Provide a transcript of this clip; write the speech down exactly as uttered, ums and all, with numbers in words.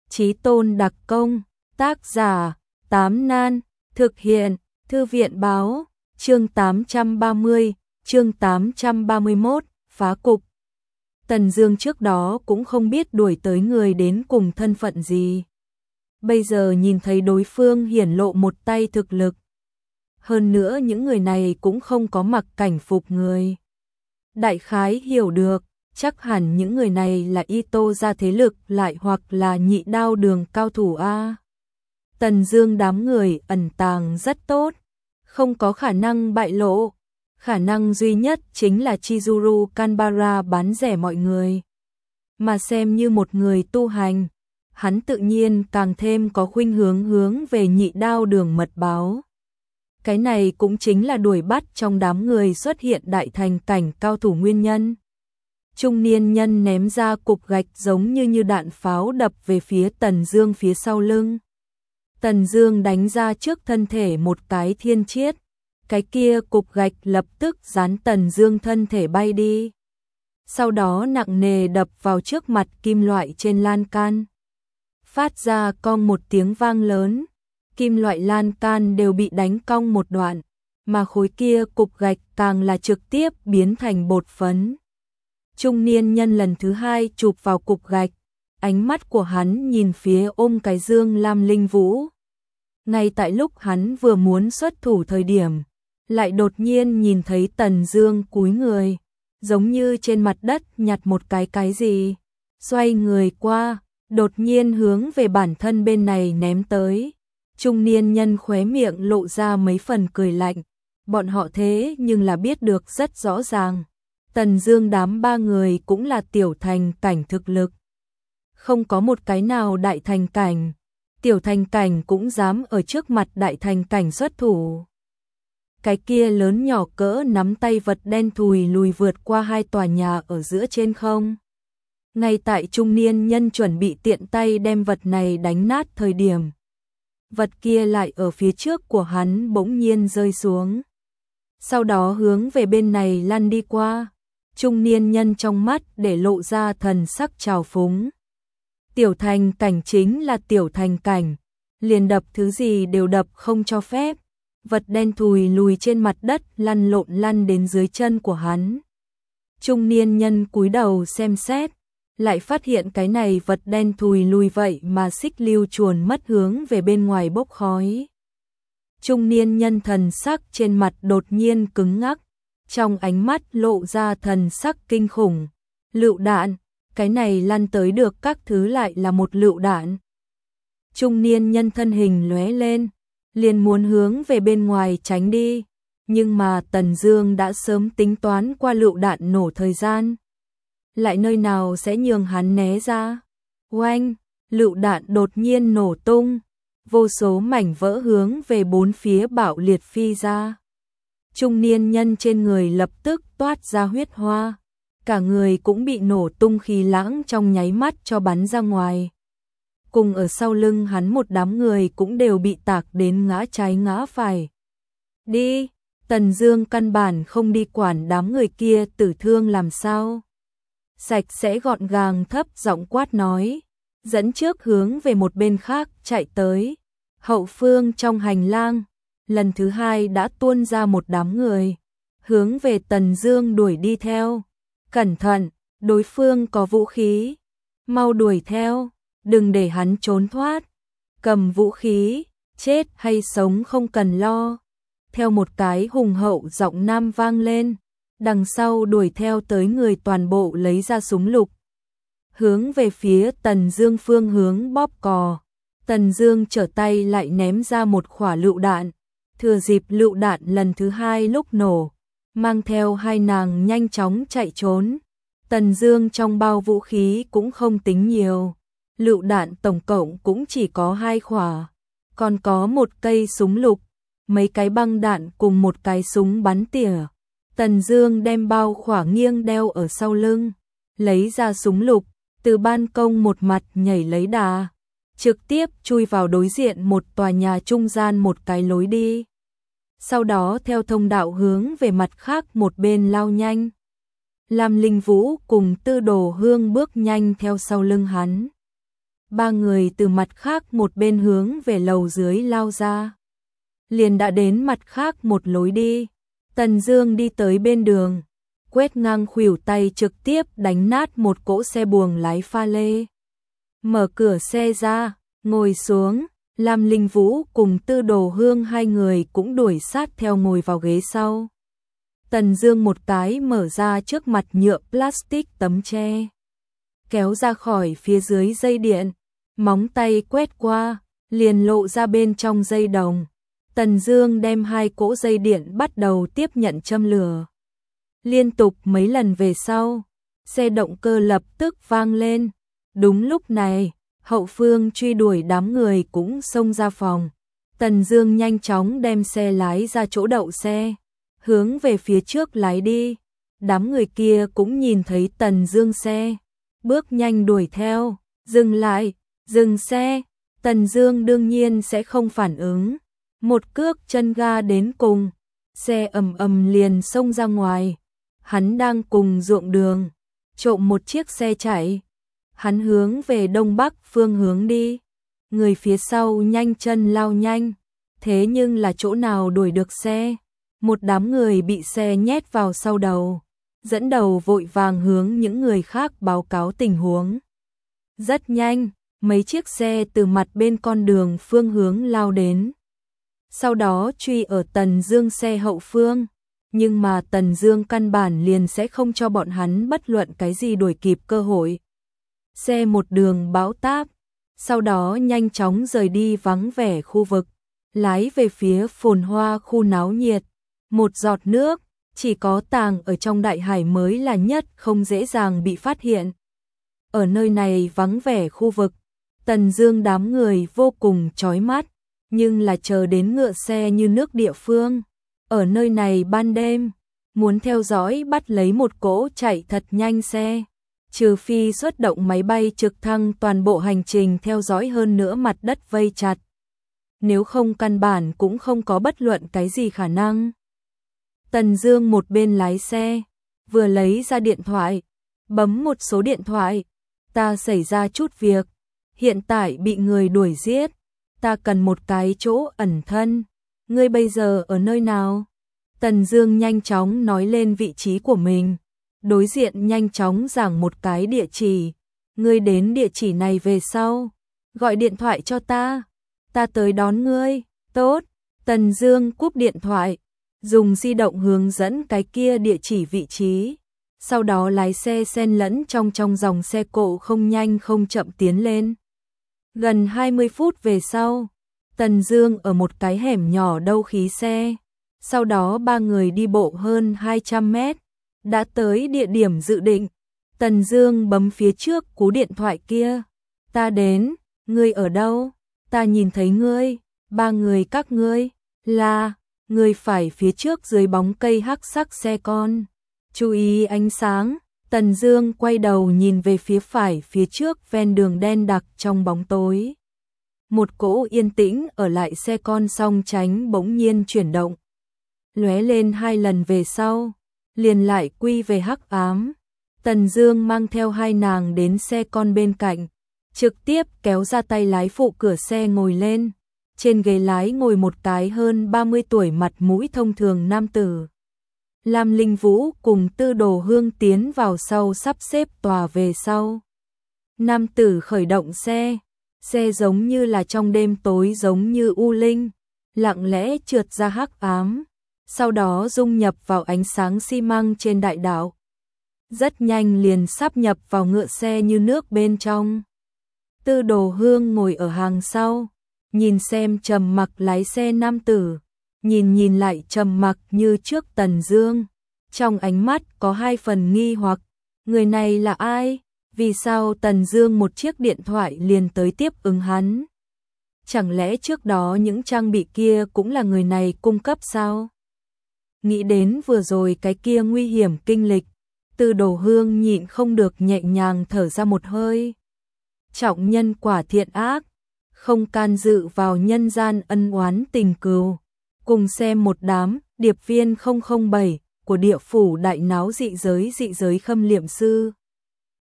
Chí tôn đặc công, tác giả, Tám Nan, thực hiện, Thư viện báo, chương tám trăm ba mươi, chương tám trăm ba mươi mốt, phá cục. Tần Dương trước đó cũng không biết đuổi tới người đến cùng thân phận gì. Bây giờ nhìn thấy đối phương hiển lộ một tay thực lực. Hơn nữa những người này cũng không có mặc cảnh phục người. Đại khái hiểu được, chắc hẳn những người này là Y Tô gia thế lực lại hoặc là Nhị Đao đường cao thủ A. Tần Dương đám người ẩn tàng rất tốt, không có khả năng bại lộ. Khả năng duy nhất chính là Chizuru Kanbara bán rẻ mọi người. Mà xem như một người tu hành, hắn tự nhiên càng thêm có khuynh hướng hướng về Nhị Đao đường mật báo. Cái này cũng chính là đuổi bắt trong đám người xuất hiện đại thành cảnh cao thủ nguyên nhân. Trung niên nhân ném ra cục gạch giống như như đạn pháo đập về phía Tần Dương phía sau lưng. Tần Dương đánh ra trước thân thể một cái thiên chiết, cái kia cục gạch lập tức dán Tần Dương thân thể bay đi. Sau đó nặng nề đập vào trước mặt kim loại trên lan can. Phát ra cong một tiếng vang lớn, kim loại lan can đều bị đánh cong một đoạn, mà khối kia cục gạch càng là trực tiếp biến thành bột phấn. Trung niên nhân lần thứ hai chụp vào cục gạch, ánh mắt của hắn nhìn phía ôm cái dương Lam Linh Vũ. Ngay tại lúc hắn vừa muốn xuất thủ thời điểm, lại đột nhiên nhìn thấy Tần Dương cúi người, giống như trên mặt đất nhặt một cái cái gì, xoay người qua, đột nhiên hướng về bản thân bên này ném tới. Trung niên nhân khóe miệng lộ ra mấy phần cười lạnh, bọn họ thế nhưng là biết được rất rõ ràng. Tần Dương đám ba người cũng là tiểu thành cảnh thực lực. Không có một cái nào đại thành cảnh, tiểu thành cảnh cũng dám ở trước mặt đại thành cảnh xuất thủ. Cái kia lớn nhỏ cỡ nắm tay vật đen thùi lùi vượt qua hai tòa nhà ở giữa trên không. Ngay tại trung niên nhân chuẩn bị tiện tay đem vật này đánh nát thời điểm, vật kia lại ở phía trước của hắn bỗng nhiên rơi xuống. Sau đó hướng về bên này lăn đi qua. Trung niên nhân trong mắt để lộ ra thần sắc trào phúng. Tiểu thành cảnh chính là tiểu thành cảnh, liền đập thứ gì đều đập không cho phép. Vật đen thùi lùi trên mặt đất lăn lộn lăn đến dưới chân của hắn. Trung niên nhân cúi đầu xem xét, lại phát hiện cái này vật đen thùi lùi vậy mà xích lưu chuồn mất hướng về bên ngoài bốc khói. Trung niên nhân thần sắc trên mặt đột nhiên cứng ngắc, trong ánh mắt lộ ra thần sắc kinh khủng. Lựu đạn, cái này lăn tới được các thứ lại là một lựu đạn. Trung niên nhân thân hình lóe lên, liền muốn hướng về bên ngoài tránh đi, nhưng mà Tần Dương đã sớm tính toán qua lựu đạn nổ thời gian, lại nơi nào sẽ nhường hắn né ra. Oanh, lựu đạn đột nhiên nổ tung, vô số mảnh vỡ hướng về bốn phía bạo liệt phi ra. Trung niên nhân trên người lập tức toát ra huyết hoa, cả người cũng bị nổ tung khí lãng trong nháy mắt cho bắn ra ngoài. Cùng ở sau lưng hắn một đám người cũng đều bị tạc đến ngã trái ngã phải. Đi, Tần Dương căn bản không đi quản đám người kia tử thương làm sao. Sạch sẽ gọn gàng thấp giọng quát nói, dẫn trước hướng về một bên khác chạy tới. Hậu phương trong hành lang, lần thứ hai đã tuôn ra một đám người, hướng về Tần Dương đuổi đi theo. Cẩn thận, đối phương có vũ khí, mau đuổi theo, đừng để hắn trốn thoát. Cầm vũ khí, chết hay sống không cần lo. Theo một cái hùng hậu giọng nam vang lên, đằng sau đuổi theo tới người toàn bộ lấy ra súng lục, hướng về phía Tần Dương phương hướng bóp cò. Tần Dương trở tay lại ném ra một quả lựu đạn, thừa dịp lựu đạn lần thứ hai lúc nổ, mang theo hai nàng nhanh chóng chạy trốn. Tần Dương trong bao vũ khí cũng không tính nhiều, lựu đạn tổng cộng cũng chỉ có hai quả, còn có một cây súng lục, mấy cái băng đạn cùng một cái súng bắn tỉa. Tần Dương đem bao khỏa nghiêng đeo ở sau lưng, lấy ra súng lục, từ ban công một mặt nhảy lấy đà, trực tiếp chui vào đối diện một tòa nhà trung gian một cái lối đi. Sau đó theo thông đạo hướng về mặt khác một bên lao nhanh. Lam Linh Vũ cùng Tư Đồ Hương bước nhanh theo sau lưng hắn. ba người từ mặt khác một bên hướng về lầu dưới lao ra. Liền đã đến mặt khác một lối đi. Tần Dương đi tới bên đường, quét ngang khuỷu tay trực tiếp đánh nát một cỗ xe buồng lái pha lê. Mở cửa xe ra, ngồi xuống, Lam Linh Vũ cùng Tư Đồ Hương hai người cũng đuổi sát theo ngồi vào ghế sau. Tần Dương một cái mở ra trước mặt nhựa plastic tấm che, kéo ra khỏi phía dưới dây điện, móng tay quét qua, liền lộ ra bên trong dây đồng. Tần Dương đem hai cỗ dây điện bắt đầu tiếp nhận châm lửa. Liên tục mấy lần về sau, xe động cơ lập tức vang lên. Đúng lúc này, hậu phương truy đuổi đám người cũng xông ra phòng. Tần Dương nhanh chóng đem xe lái ra chỗ đậu xe, hướng về phía trước lái đi. Đám người kia cũng nhìn thấy Tần Dương xe, bước nhanh đuổi theo. Dừng lại, dừng xe. Tần Dương đương nhiên sẽ không phản ứng, một cước chân ga đến cùng, xe ầm ầm liền xông ra ngoài. Hắn đang cùng ruộng đường trộm một chiếc xe chạy. Hắn hướng về đông bắc phương hướng đi. Người phía sau nhanh chân lao nhanh, thế nhưng là chỗ nào đuổi được xe. Một đám người bị xe nhét vào sau đầu, dẫn đầu vội vàng hướng những người khác báo cáo tình huống. Rất nhanh, mấy chiếc xe từ mặt bên con đường phương hướng lao đến. Sau đó truy ở Tần Dương xe hậu phương, nhưng mà Tần Dương căn bản liền sẽ không cho bọn hắn bất luận cái gì đuổi kịp cơ hội. Xe một đường bão táp, sau đó nhanh chóng rời đi vắng vẻ khu vực, lái về phía phồn hoa khu náo nhiệt. Một giọt nước, chỉ có tàng ở trong đại hải mới là nhất không dễ dàng bị phát hiện. Ở nơi này vắng vẻ khu vực, Tần Dương đám người vô cùng chói mắt, nhưng là chờ đến ngựa xe như nước địa phương. Ở nơi này ban đêm, muốn theo dõi bắt lấy một cỗ chạy thật nhanh xe, trừ phi xuất động máy bay trực thăng toàn bộ hành trình theo dõi, hơn nữa mặt đất vây chặt. Nếu không căn bản cũng không có bất luận cái gì khả năng. Tần Dương một bên lái xe, vừa lấy ra điện thoại, bấm một số điện thoại. Ta xảy ra chút việc, hiện tại bị người đuổi giết, ta cần một cái chỗ ẩn thân. Ngươi bây giờ ở nơi nào? Tần Dương nhanh chóng nói lên vị trí của mình. Đối diện nhanh chóng giảng một cái địa chỉ. Ngươi đến địa chỉ này về sau, gọi điện thoại cho ta, ta tới đón ngươi. Tốt. Tần Dương cúp điện thoại, dùng di động hướng dẫn cái kia địa chỉ vị trí. Sau đó lái xe xen lẫn trong trong dòng xe cộ không nhanh không chậm tiến lên. Gần hai mươi phút về sau, Tần Dương ở một cái hẻm nhỏ đâu khí xe. Sau đó ba người đi bộ hơn hai trăm mét, đã tới địa điểm dự định. Tần Dương bấm phía trước cú điện thoại kia. Ta đến, ngươi ở đâu? Ta nhìn thấy ngươi, ba người các ngươi, là, ngươi phải phía trước dưới bóng cây hắc sắc xe con. Chú ý ánh sáng. Tần Dương quay đầu nhìn về phía phải phía trước ven đường đen đặc trong bóng tối. Một cỗ yên tĩnh ở lại xe con song tránh bỗng nhiên chuyển động. Lóe lên hai lần về sau, liền lại quy về hắc ám. Tần Dương mang theo hai nàng đến xe con bên cạnh, trực tiếp kéo ra tay lái phụ cửa xe ngồi lên. Trên ghế lái ngồi một cái hơn ba mươi tuổi mặt mũi thông thường nam tử. Lam Linh Vũ cùng Tư Đồ Hương tiến vào sau sắp xếp tòa về sau. Nam tử khởi động xe, xe giống như là trong đêm tối giống như u linh, lặng lẽ trượt ra hắc ám, sau đó dung nhập vào ánh sáng xi măng trên đại đạo. Rất nhanh liền sáp nhập vào ngựa xe như nước bên trong. Tư Đồ Hương ngồi ở hàng sau, nhìn xem trầm mặc lái xe nam tử. Nhìn nhìn lại trầm mặc như trước Tần Dương, trong ánh mắt có hai phần nghi hoặc, người này là ai? Vì sao Tần Dương một chiếc điện thoại liền tới tiếp ứng hắn? Chẳng lẽ trước đó những trang bị kia cũng là người này cung cấp sao? Nghĩ đến vừa rồi cái kia nguy hiểm kinh lịch, Tư Đồ Hương nhịn không được nhẹ nhàng thở ra một hơi. Trọng nhân quả thiện ác, không can dự vào nhân gian ân oán tình cừu. Cùng xem một đám điệp viên không không bảy của địa phủ đại náo dị giới dị giới khâm liệm sư.